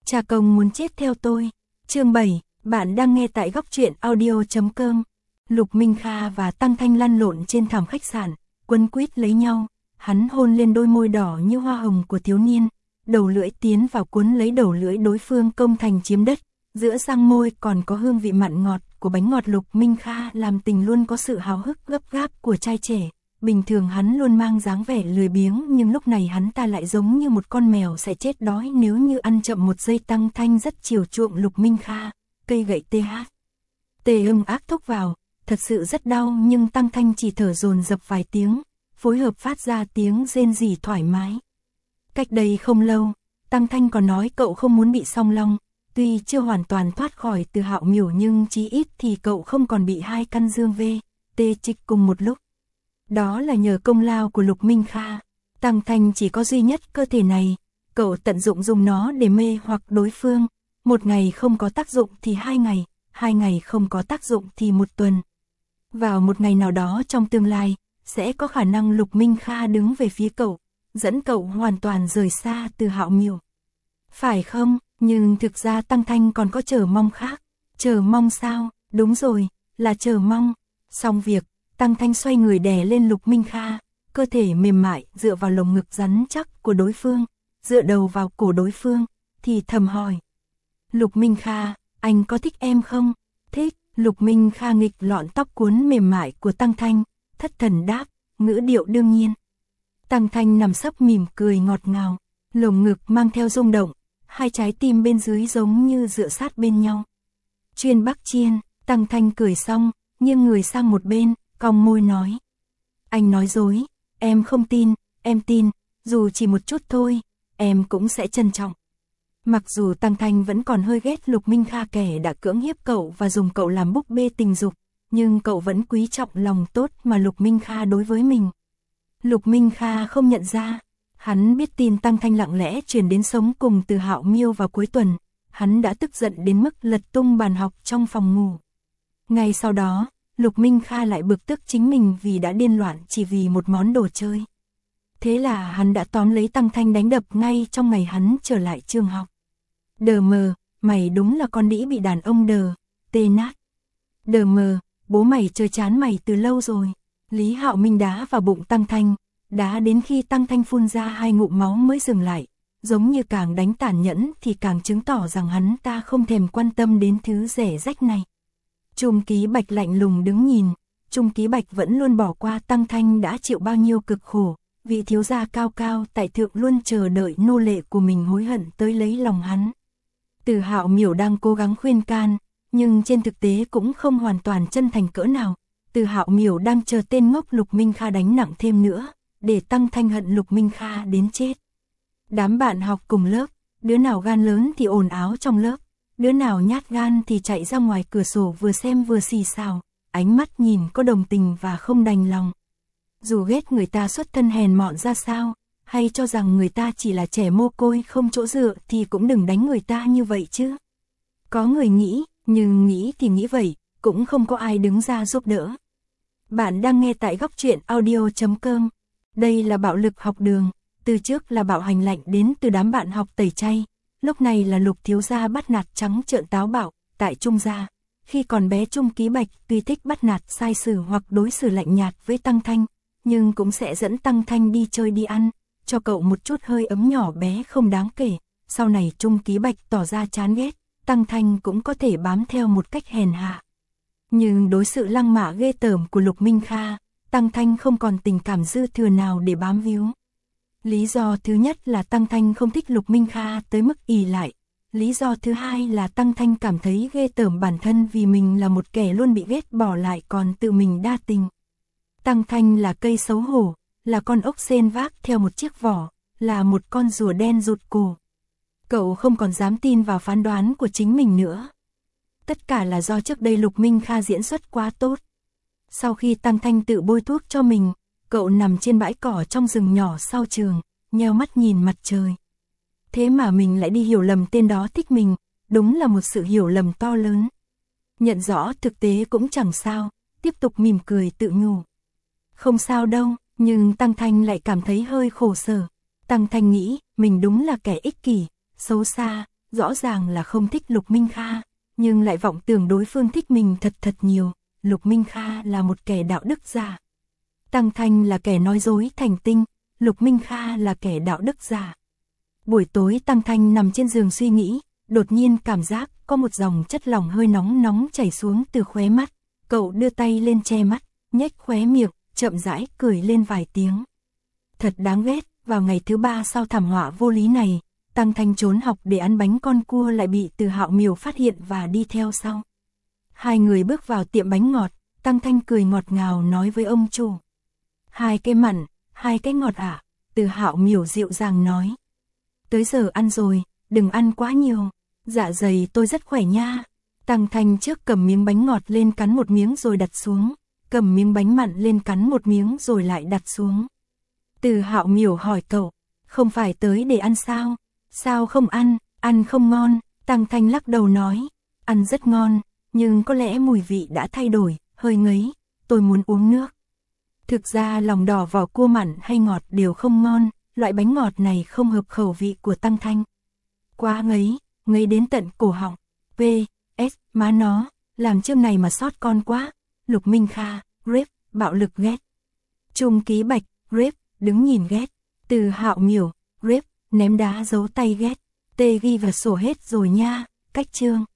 Cha công muốn chết theo tôi. Chương 7, bạn đang nghe tại góc truyện audio.com. Lục Minh Kha và Tăng Thanh lăn lộn trên thảm khách sạn, quấn quýt lấy nhau, hắn hôn lên đôi môi đỏ như hoa hồng của thiếu niên, đầu lưỡi tiến vào cuốn lấy đầu lưỡi đối phương công thành chiếm đất, giữa răng môi còn có hương vị mặn ngọt của bánh ngọt. Lục Minh Kha làm tình luôn có sự háo hức gấp gáp của trai trẻ. Bình thường hắn luôn mang dáng vẻ lười biếng, nhưng lúc này hắn ta lại giống như một con mèo sẽ chết đói nếu như ăn chậm một giây. Tăng Thanh rất chiều chuộng Lục Minh Kha, cây gậy tê ác thúc vào, thật sự rất đau, nhưng Tăng Thanh chỉ thở dồn dập vài tiếng, phối hợp phát ra tiếng rên rỉ thoải mái. Cách đây không lâu, Tăng Thanh còn nói cậu không muốn bị song long, tuy chưa hoàn toàn thoát khỏi Từ Hạo Miểu nhưng chí ít thì cậu không còn bị hai căn dương tê trích cùng một lúc. Đó là nhờ công lao của Lục Minh Kha. Tăng Thanh chỉ có duy nhất cơ thể này, cậu tận dụng dùng nó để mê hoặc đối phương. Một ngày không có tác dụng thì 2 ngày không có tác dụng thì 1 tuần. Vào một ngày nào đó trong tương lai, sẽ có khả năng Lục Minh Kha đứng về phía cậu, dẫn cậu hoàn toàn rời xa Từ Hạo Miểu. Phải không? Nhưng thực ra Tăng Thanh còn có chờ mong khác. Chờ mong sao? Đúng rồi, là chờ mong. Xong việc, Tăng Thanh xoay người đè lên Lục Minh Kha, cơ thể mềm mại dựa vào lồng ngực rắn chắc của đối phương, dựa đầu vào cổ đối phương, thì thầm hỏi. Lục Minh Kha, anh có thích em không? Thích. Lục Minh Kha nghịch lọn tóc cuốn mềm mại của Tăng Thanh, thất thần đáp, ngữ điệu đương nhiên. Tăng Thanh nằm sấp mỉm cười ngọt ngào, lồng ngực mang theo rung động, hai trái tim bên dưới giống như dựa sát bên nhau. Chuyên Bắc Chiên. Tăng Thanh cười xong, nghiêng người sang một bên, cong môi nói. Anh nói dối, em không tin, em tin, dù chỉ một chút thôi, em cũng sẽ trân trọng. Mặc dù Tăng Thanh vẫn còn hơi ghét Lục Minh Kha kẻ đã cưỡng hiếp cậu và dùng cậu làm búp bê tình dục, nhưng cậu vẫn quý trọng lòng tốt mà Lục Minh Kha đối với mình. Lục Minh Kha không nhận ra, hắn biết tin Tăng Thanh lặng lẽ chuyển đến sống cùng Từ Hạo Miêu vào cuối tuần, hắn đã tức giận đến mức lật tung bàn học trong phòng ngủ. Ngay sau đó, Lục Minh Kha lại bực tức chính mình vì đã điên loạn chỉ vì một món đồ chơi. Thế là hắn đã tóm lấy Tăng Thanh đánh đập ngay trong ngày hắn trở lại trường học. Đờ mờ, mày đúng là con đĩ bị đàn ông tê nát. Đờ mờ, bố mày chơi chán mày từ lâu rồi. Lý Hạo Minh đá vào bụng Tăng Thanh, đá đến khi Tăng Thanh phun ra 2 ngụm máu mới dừng lại, giống như càng đánh tàn nhẫn thì càng chứng tỏ rằng hắn ta không thèm quan tâm đến thứ rẻ rách này. Trung Ký Bạch lạnh lùng đứng nhìn, Trung Ký Bạch vẫn luôn bỏ qua Tăng Thanh đã chịu bao nhiêu cực khổ, vị thiếu gia cao cao tại thượng luôn chờ đợi nô lệ của mình hối hận tới lấy lòng hắn. Từ Hạo Miểu đang cố gắng khuyên can, nhưng trên thực tế cũng không hoàn toàn chân thành cỡ nào. Từ Hạo Miểu đang chờ tên ngốc Lục Minh Kha đánh nặng thêm nữa, để Tăng Thanh hận Lục Minh Kha đến chết. Đám bạn học cùng lớp, đứa nào gan lớn thì ồn ào trong lớp, đứa nào nhát gan thì chạy ra ngoài cửa sổ vừa xem vừa xì xào, ánh mắt nhìn có đồng tình và không đành lòng. Dù ghét người ta xuất thân hèn mọn ra sao, hay cho rằng người ta chỉ là trẻ mồ côi không chỗ dựa thì cũng đừng đánh người ta như vậy chứ. Có người nghĩ, nhưng nghĩ thì nghĩ vậy, cũng không có ai đứng ra giúp đỡ. Bạn đang nghe tại góc truyện audio.com. Đây là bạo lực học đường, từ trước là bạo hành lạnh đến từ đám bạn học tẩy chay. Lúc này là Lục thiếu gia bắt nạt trắng trợn táo bạo, tại Trung gia. Khi còn bé Trung Ký Bạch tuy thích bắt nạt sai xử hoặc đối xử lạnh nhạt với Tăng Thanh, nhưng cũng sẽ dẫn Tăng Thanh đi chơi đi ăn, cho cậu một chút hơi ấm nhỏ bé không đáng kể. Sau này Trung Ký Bạch tỏ ra chán ghét, Tăng Thanh cũng có thể bám theo một cách hèn hạ. Nhưng đối sự lăng mạ ghê tởm của Lục Minh Kha, Tăng Thanh không còn tình cảm dư thừa nào để bám víu. Lý do thứ nhất là Tăng Thanh không thích Lục Minh Kha tới mức ỷ lại. Lý do thứ hai là Tăng Thanh cảm thấy ghê tởm bản thân vì mình là một kẻ luôn bị ghét bỏ lại còn tự mình đa tình. Tăng Thanh là cây xấu hổ, là con ốc sên vác theo một chiếc vỏ, là một con rùa đen rụt cổ. Cậu không còn dám tin vào phán đoán của chính mình nữa. Tất cả là do trước đây Lục Minh Kha diễn xuất quá tốt. Sau khi Tăng Thanh tự bôi thuốc cho mình, cậu nằm trên bãi cỏ trong rừng nhỏ sau trường, nheo mắt nhìn mặt trời. Thế mà mình lại đi hiểu lầm tên đó thích mình, đúng là một sự hiểu lầm to lớn. Nhận rõ thực tế cũng chẳng sao, tiếp tục mỉm cười tự nhủ. Không sao đâu, nhưng Tăng Thanh lại cảm thấy hơi khổ sở. Tăng Thanh nghĩ, mình đúng là kẻ ích kỷ, xấu xa, rõ ràng là không thích Lục Minh Kha, nhưng lại vọng tưởng đối phương thích mình thật nhiều. Lục Minh Kha là một kẻ đạo đức giả. Tăng Thanh là kẻ nói dối thành tinh, Lục Minh Kha là kẻ đạo đức giả. Buổi tối Tăng Thanh nằm trên giường suy nghĩ, đột nhiên cảm giác có một dòng chất lỏng hơi nóng chảy xuống từ khóe mắt. Cậu đưa tay lên che mắt, nhếch khóe miệng, chậm rãi cười lên vài tiếng. Thật đáng ghét, vào ngày thứ 3 sau thảm họa vô lý này, Tăng Thanh trốn học để ăn bánh con cua lại bị Từ Hạo Miểu phát hiện và đi theo sau. Hai người bước vào tiệm bánh ngọt, Tăng Thanh cười ngọt ngào nói với ông chủ. 2 cái mặn, 2 cái ngọt ạ, Từ Hạo Miểu dịu dàng nói. Tới giờ ăn rồi, đừng ăn quá nhiều, dạ dày tôi rất khỏe nha. Tăng Thanh trước cầm miếng bánh ngọt lên cắn một miếng rồi đặt xuống, cầm miếng bánh mặn lên cắn một miếng rồi lại đặt xuống. Từ Hạo Miểu hỏi cậu, không phải tới để ăn sao? Sao không ăn, ăn không ngon? Tăng Thanh lắc đầu nói, ăn rất ngon, nhưng có lẽ mùi vị đã thay đổi, hơi ngấy, tôi muốn uống nước. Thực ra lòng đỏ vỏ cua mặn hay ngọt đều không ngon, loại bánh ngọt này không hợp khẩu vị của Tăng Thanh. Quá ngấy đến tận cổ họng. P.S. Má nó, làm chương này mà sót con quá. Lục Minh Kha, rape, bạo lực ghét. Trung Ký Bạch, rape, đứng nhìn ghét. Từ Hạo Miểu, rape, ném đá giấu tay ghét. Tê ghi vào sổ hết rồi nha, cách chương.